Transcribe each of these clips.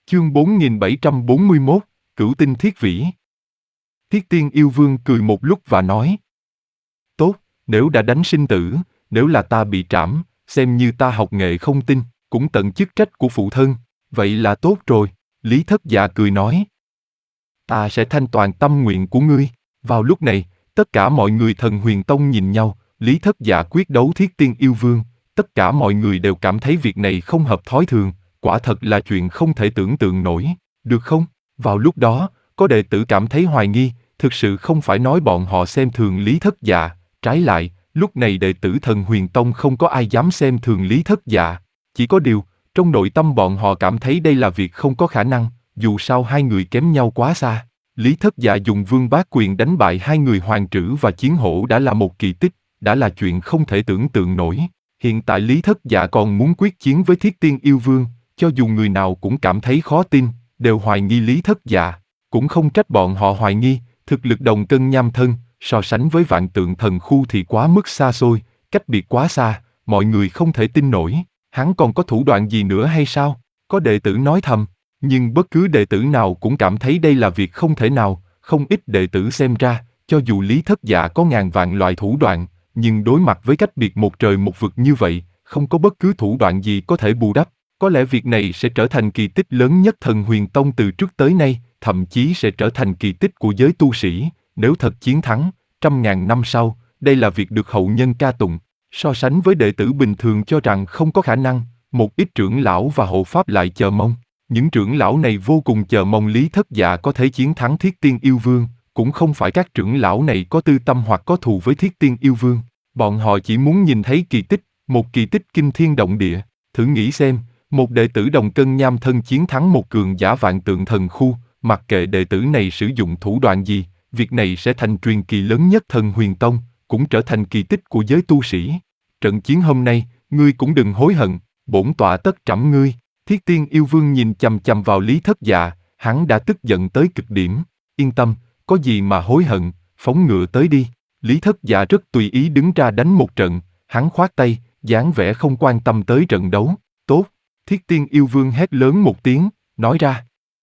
Chương 4741, Cửu tinh thiết vĩ. Thiết Tiên Yêu Vương cười một lúc và nói: Tốt, nếu đã đánh sinh tử, nếu là ta bị trảm, xem như ta học nghệ không tinh, cũng tận chức trách của phụ thân, vậy là tốt rồi. Lý Thất Dạ cười nói: Ta sẽ thanh toàn tâm nguyện của ngươi. Vào lúc này, tất cả mọi người Thần Huyền Tông nhìn nhau, Lý Thất Dạ quyết đấu Thiết Tiên Yêu Vương, tất cả mọi người đều cảm thấy việc này không hợp thói thường, quả thật là chuyện không thể tưởng tượng nổi, được không? Vào lúc đó, có đệ tử cảm thấy hoài nghi, thực sự không phải nói bọn họ xem thường Lý Thất Dạ, trái lại, lúc này đệ tử Thần Huyền Tông không có ai dám xem thường Lý Thất Dạ, chỉ có điều, trong nội tâm bọn họ cảm thấy đây là việc không có khả năng, dù sao hai người kém nhau quá xa. Lý Thất Dạ dùng Vương Bá Quyền đánh bại hai người Hoàng Trữ và Chiến Hổ đã là một kỳ tích, đã là chuyện không thể tưởng tượng nổi. Hiện tại Lý Thất Dạ còn muốn quyết chiến với Thiết Tiên Yêu Vương, cho dù người nào cũng cảm thấy khó tin, đều hoài nghi Lý Thất Dạ. Cũng không trách bọn họ hoài nghi, thực lực đồng cân nham thân, so sánh với Vạn Tượng Thần Khu thì quá mức xa xôi, cách biệt quá xa, mọi người không thể tin nổi. Hắn còn có thủ đoạn gì nữa hay sao? Có đệ tử nói thầm, nhưng bất cứ đệ tử nào cũng cảm thấy đây là việc không thể nào, không ít đệ tử xem ra, cho dù Lý Thất Dạ có ngàn vạn loại thủ đoạn, nhưng đối mặt với cách biệt một trời một vực như vậy, không có bất cứ thủ đoạn gì có thể bù đắp. Có lẽ việc này sẽ trở thành kỳ tích lớn nhất Thần Huyền Tông từ trước tới nay, thậm chí sẽ trở thành kỳ tích của giới tu sĩ, nếu thật chiến thắng, 100.000 năm sau, đây là việc được hậu nhân ca tụng. So sánh với đệ tử bình thường cho rằng không có khả năng, một ít trưởng lão và hộ pháp lại chờ mong. Những trưởng lão này vô cùng chờ mong Lý Thất Dạ có thể chiến thắng Thiết Tiên Yêu Vương, cũng không phải các trưởng lão này có tư tâm hoặc có thù với Thiết Tiên Yêu Vương. Bọn họ chỉ muốn nhìn thấy kỳ tích, một kỳ tích kinh thiên động địa. Thử nghĩ xem, một đệ tử đồng cân nham thân chiến thắng một cường giả Vạn Tượng Thần Khu, mặc kệ đệ tử này sử dụng thủ đoạn gì, việc này sẽ thành truyền kỳ lớn nhất Thần Huyền Tông, cũng trở thành kỳ tích của giới tu sĩ. Trận chiến hôm nay, ngươi cũng đừng hối hận, bổn tọa tất trảm ngươi. Thiết Tiên Yêu Vương nhìn chằm chằm vào Lý Thất Dạ, hắn đã tức giận tới cực điểm. Yên tâm, có gì mà hối hận, phóng ngựa tới đi. Lý Thất Dạ rất tùy ý đứng ra đánh một trận, hắn khoát tay, dáng vẻ không quan tâm tới trận đấu. Tốt, Thiết Tiên Yêu Vương hét lớn một tiếng, nói ra.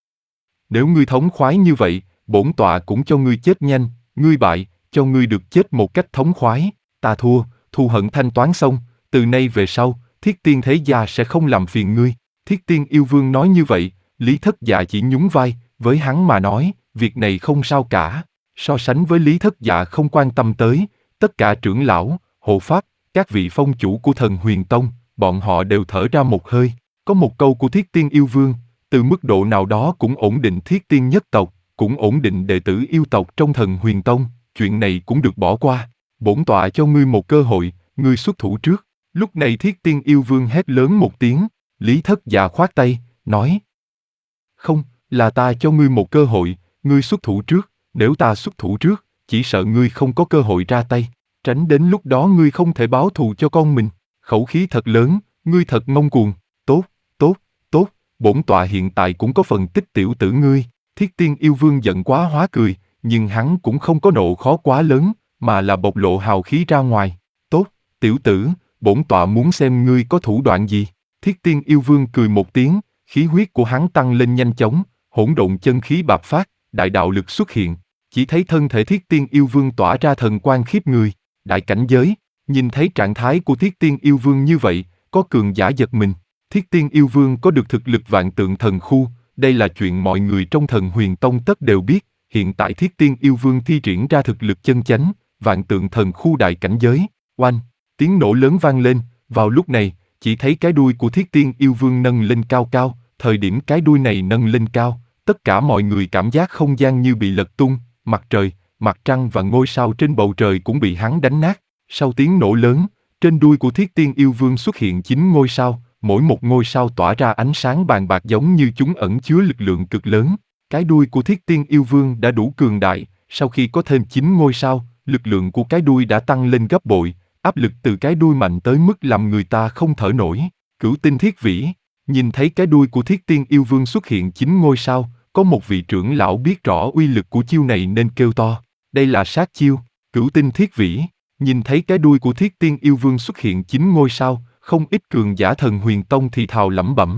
Nếu ngươi thống khoái như vậy, bổn tọa cũng cho ngươi chết nhanh, ngươi bại, cho ngươi được chết một cách thống khoái. Ta thua, thù hận thanh toán xong, từ nay về sau, Thiết Tiên Thế Gia sẽ không làm phiền ngươi. Thiết Tiên Yêu Vương nói như vậy, Lý Thất Dạ chỉ nhún vai, với hắn mà nói, việc này không sao cả. So sánh với Lý Thất Dạ không quan tâm tới, tất cả trưởng lão, hộ pháp, các vị phong chủ của Thần Huyền Tông, bọn họ đều thở ra một hơi. Có một câu của Thiết Tiên Yêu Vương, từ mức độ nào đó cũng ổn định Thiết Tiên nhất tộc, cũng ổn định đệ tử yêu tộc trong Thần Huyền Tông, chuyện này cũng được bỏ qua. Bổn tọa cho ngươi một cơ hội, ngươi xuất thủ trước. Lúc này Thiết Tiên Yêu Vương hét lớn một tiếng, Lý Thất Dạ khoát tay, nói. Không, là ta cho ngươi một cơ hội, ngươi xuất thủ trước, nếu ta xuất thủ trước, chỉ sợ ngươi không có cơ hội ra tay, tránh đến lúc đó ngươi không thể báo thù cho con mình. Khẩu khí thật lớn, ngươi thật ngông cuồng. Tốt, tốt, tốt, bổn tọa hiện tại cũng có phần tích tiểu tử ngươi. Thiết Tiên Yêu Vương giận quá hóa cười, nhưng hắn cũng không có nộ khó quá lớn, mà là bộc lộ hào khí ra ngoài. Tốt, tiểu tử, bổn tọa muốn xem ngươi có thủ đoạn gì. Thiết Tiên Yêu Vương cười một tiếng, khí huyết của hắn tăng lên nhanh chóng, hỗn độn chân khí bạo phát, đại đạo lực xuất hiện. Chỉ thấy thân thể Thiết Tiên Yêu Vương tỏa ra thần quang khiếp người, đại cảnh giới. Nhìn thấy trạng thái của Thiết Tiên Yêu Vương như vậy, có cường giả giật mình. Thiết Tiên Yêu Vương có được thực lực Vạn Tượng Thần Khu, đây là chuyện mọi người trong Thần Huyền Tông tất đều biết. Hiện tại Thiết Tiên Yêu Vương thi triển ra thực lực chân chánh, Vạn Tượng Thần Khu đại cảnh giới. Oanh, tiếng nổ lớn vang lên. Vào lúc này, chỉ thấy cái đuôi của Thiết Tiên Yêu Vương nâng lên cao cao. Thời điểm cái đuôi này nâng lên cao, tất cả mọi người cảm giác không gian như bị lật tung, mặt trời, mặt trăng và ngôi sao trên bầu trời cũng bị hắn đánh nát. Sau tiếng nổ lớn, trên đuôi của Thiết Tiên Yêu Vương xuất hiện 9 ngôi sao, mỗi một ngôi sao tỏa ra ánh sáng bàn bạc giống như chúng ẩn chứa lực lượng cực lớn. Cái đuôi của Thiết Tiên Yêu Vương đã đủ cường đại, sau khi có thêm 9 ngôi sao, lực lượng của cái đuôi đã tăng lên gấp bội, áp lực từ cái đuôi mạnh tới mức làm người ta không thở nổi. Cửu tinh thiết vĩ, nhìn thấy cái đuôi của Thiết Tiên Yêu Vương xuất hiện 9 ngôi sao, có một vị trưởng lão biết rõ uy lực của chiêu này nên kêu to, đây là sát chiêu, Cửu tinh thiết vĩ. Nhìn thấy cái đuôi của Thiết Tiên Yêu Vương xuất hiện 9 ngôi sao, không ít cường giả Thần Huyền Tông thì thào lẩm bẩm.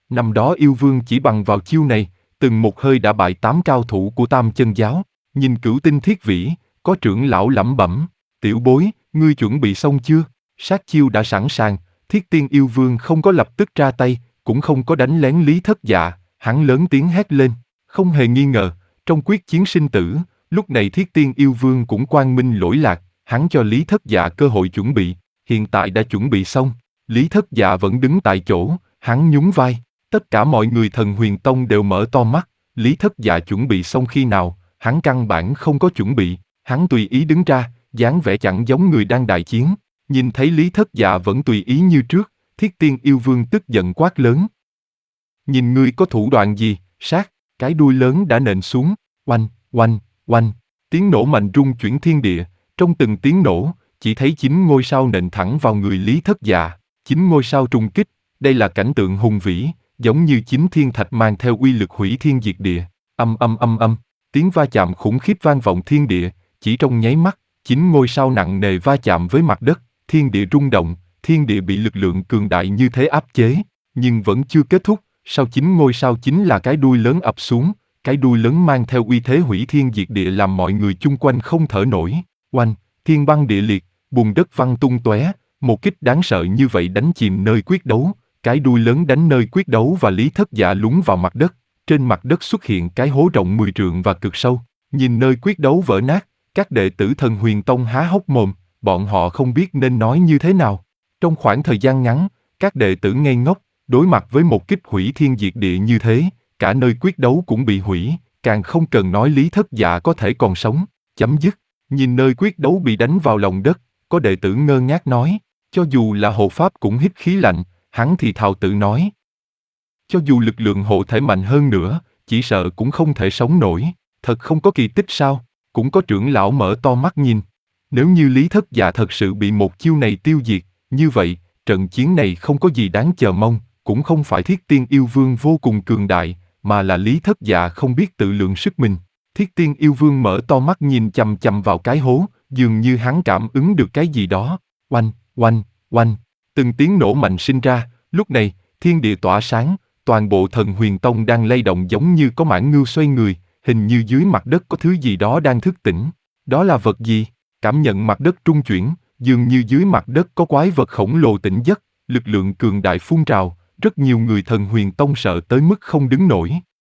Năm đó yêu vương chỉ bằng vào chiêu này, từng một hơi đã bại 8 cao thủ của Tam Chân Giáo. Nhìn Cửu Tinh Thiết Vĩ, có trưởng lão lẩm bẩm, tiểu bối, ngươi chuẩn bị xong chưa? Sát chiêu đã sẵn sàng, Thiết Tiên yêu vương không có lập tức ra tay, cũng không có đánh lén Lý Thất Dạ, hắn lớn tiếng hét lên. Không hề nghi ngờ, trong quyết chiến sinh tử, lúc này Thiết Tiên yêu vương cũng quang minh lỗi lạc, hắn cho Lý Thất Dạ cơ hội chuẩn bị, hiện tại đã chuẩn bị xong. Lý Thất Dạ vẫn đứng tại chỗ, hắn nhún vai. Tất cả mọi người Thần Huyền Tông đều mở to mắt, Lý Thất Dạ chuẩn bị xong khi nào, hắn căn bản không có chuẩn bị, hắn tùy ý đứng ra, dáng vẻ chẳng giống người đang đại chiến. Nhìn thấy Lý Thất Dạ vẫn tùy ý như trước, Thiết Tiên yêu vương tức giận quát lớn. Nhìn ngươi có thủ đoạn gì, sát, cái đuôi lớn đã nện xuống, oanh, oanh, oanh, tiếng nổ mạnh rung chuyển thiên địa, trong từng tiếng nổ, chỉ thấy 9 ngôi sao nện thẳng vào người Lý Thất Dạ, 9 ngôi sao trùng kích, đây là cảnh tượng hùng vĩ, giống như 9 thiên thạch mang theo uy lực hủy thiên diệt địa, âm, tiếng va chạm khủng khiếp vang vọng thiên địa, chỉ trong nháy mắt, 9 ngôi sao nặng nề va chạm với mặt đất, thiên địa rung động, thiên địa bị lực lượng cường đại như thế áp chế, nhưng vẫn chưa kết thúc, sau 9 ngôi sao chính là cái đuôi lớn ập xuống, cái đuôi lớn mang theo uy thế hủy thiên diệt địa làm mọi người chung quanh không thở nổi, oanh, thiên băng địa liệt, bùn đất văng tung tóe, một kích đáng sợ như vậy đánh chìm nơi quyết đấu, cái đuôi lớn đánh nơi quyết đấu và Lý Thất Dạ lún vào mặt đất, trên mặt đất xuất hiện cái hố rộng 10 trượng và cực sâu, nhìn nơi quyết đấu vỡ nát, các đệ tử Thần Huyền Tông há hốc mồm, bọn họ không biết nên nói như thế nào. Trong khoảng thời gian ngắn, các đệ tử ngây ngốc, đối mặt với một kích hủy thiên diệt địa như thế, cả nơi quyết đấu cũng bị hủy, càng không cần nói Lý Thất Dạ có thể còn sống, chấm dứt. Nhìn nơi quyết đấu bị đánh vào lòng đất, có đệ tử ngơ ngác nói, cho dù là hộ pháp cũng hít khí lạnh, hắn thì thào tự nói. Cho dù lực lượng hộ thể mạnh hơn nữa, chỉ sợ cũng không thể sống nổi, thật không có kỳ tích sao, cũng có trưởng lão mở to mắt nhìn. Nếu như Lý Thất Dạ thật sự bị một chiêu này tiêu diệt, như vậy, trận chiến này không có gì đáng chờ mong, cũng không phải Thiết Tiên yêu vương vô cùng cường đại, mà là Lý Thất Dạ không biết tự lượng sức mình. Thiết Tiên yêu vương mở to mắt nhìn chằm chằm vào cái hố, dường như hắn cảm ứng được cái gì đó. Oanh, oanh, oanh, từng tiếng nổ mạnh sinh ra, lúc này, thiên địa tỏa sáng, toàn bộ Thần Huyền Tông đang lay động giống như có mãng ngưu xoay người, hình như dưới mặt đất có thứ gì đó đang thức tỉnh. Đó là vật gì? Cảm nhận mặt đất trung chuyển, dường như dưới mặt đất có quái vật khổng lồ tỉnh giấc, lực lượng cường đại phun trào, rất nhiều người Thần Huyền Tông sợ tới mức không đứng nổi.